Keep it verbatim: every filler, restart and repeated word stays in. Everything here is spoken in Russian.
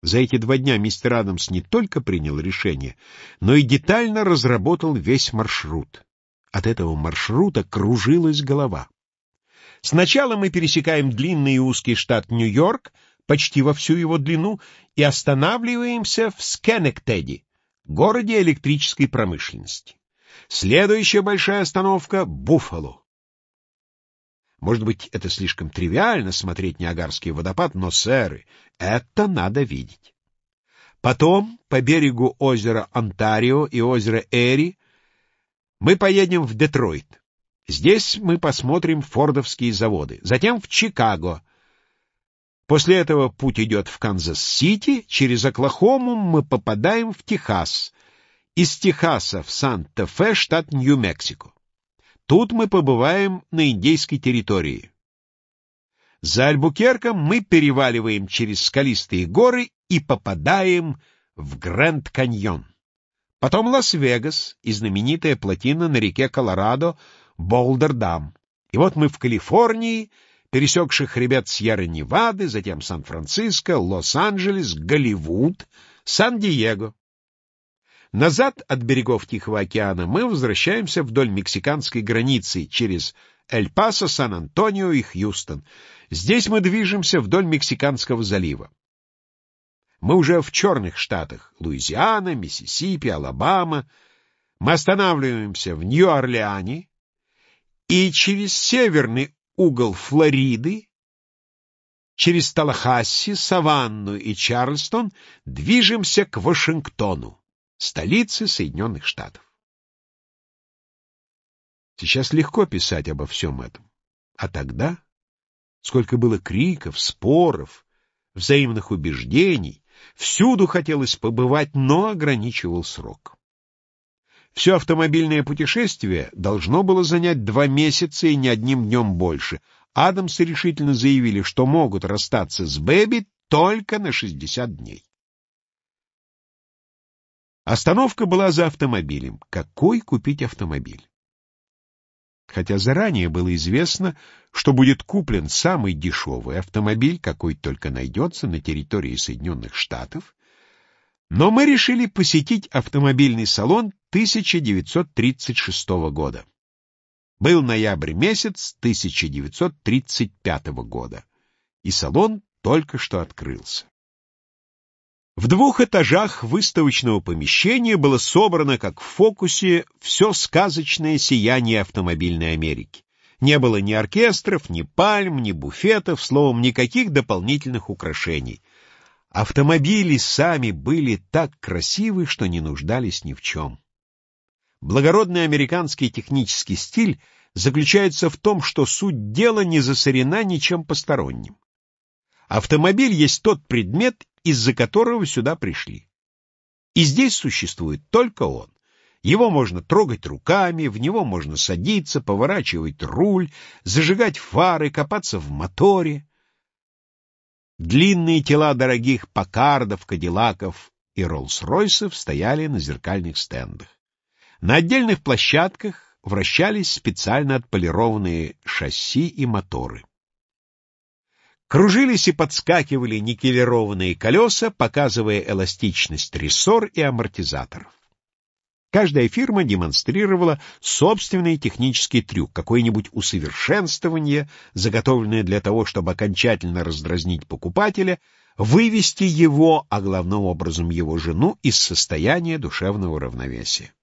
За эти два дня мистер Адамс не только принял решение, но и детально разработал весь маршрут. От этого маршрута кружилась голова. Сначала мы пересекаем длинный и узкий штат Нью-Йорк, почти во всю его длину, и останавливаемся в Скенектеди, городе электрической промышленности. Следующая большая остановка — Буффало. Может быть, это слишком тривиально смотреть Ниагарский водопад, но, сэры, это надо видеть. Потом, по берегу озера Онтарио и озера Эри, мы поедем в Детройт. Здесь мы посмотрим фордовские заводы. Затем в Чикаго. После этого путь идет в Канзас-Сити. Через Оклахому мы попадаем в Техас. Из Техаса в Санта-Фе, штат Нью-Мексико. Тут мы побываем на индейской территории. За Альбукерком мы переваливаем через скалистые горы и попадаем в Гранд-Каньон. Потом Лас-Вегас и знаменитая плотина на реке Колорадо Болдер-Дам. И вот мы в Калифорнии, пересекши хребет Сьерра-Невады, затем Сан-Франциско, Лос-Анджелес, Голливуд, Сан-Диего. Назад от берегов Тихого океана мы возвращаемся вдоль мексиканской границы через Эль-Пасо, Сан-Антонио и Хьюстон. Здесь мы движемся вдоль Мексиканского залива. Мы уже в черных штатах — Луизиана, Миссисипи, Алабама. Мы останавливаемся в Нью-Орлеане и через северный угол Флориды, через Таллахасси, Саванну и Чарльстон движемся к Вашингтону, столице Соединенных Штатов. Сейчас легко писать обо всем этом. А тогда сколько было криков, споров, взаимных убеждений, всюду хотелось побывать, но ограничивал срок. Все автомобильное путешествие должно было занять два месяца и ни одним днем больше. Адамсы решительно заявили, что могут расстаться с Бэби только на шестьдесят дней. Остановка была за автомобилем. Какой купить автомобиль? Хотя заранее было известно, что будет куплен самый дешевый автомобиль, какой только найдется на территории Соединенных Штатов, но мы решили посетить автомобильный салон тысяча девятьсот тридцать шестого года. Был ноябрь месяц тысяча девятьсот тридцать пятого года, и салон только что открылся. В двух этажах выставочного помещения было собрано, как в фокусе, все сказочное сияние автомобильной Америки. Не было ни оркестров, ни пальм, ни буфетов, словом, никаких дополнительных украшений. Автомобили сами были так красивы, что не нуждались ни в чем. Благородный американский технический стиль заключается в том, что суть дела не засорена ничем посторонним. Автомобиль есть тот предмет, из-за которого сюда пришли. И здесь существует только он. Его можно трогать руками, в него можно садиться, поворачивать руль, зажигать фары, копаться в моторе. Длинные тела дорогих Паккардов, Кадиллаков и Роллс-Ройсов стояли на зеркальных стендах. На отдельных площадках вращались специально отполированные шасси и моторы. Кружились и подскакивали никелированные колеса, показывая эластичность рессор и амортизаторов. Каждая фирма демонстрировала собственный технический трюк, какое-нибудь усовершенствование, заготовленное для того, чтобы окончательно раздразнить покупателя, вывести его, а главным образом его жену, из состояния душевного равновесия.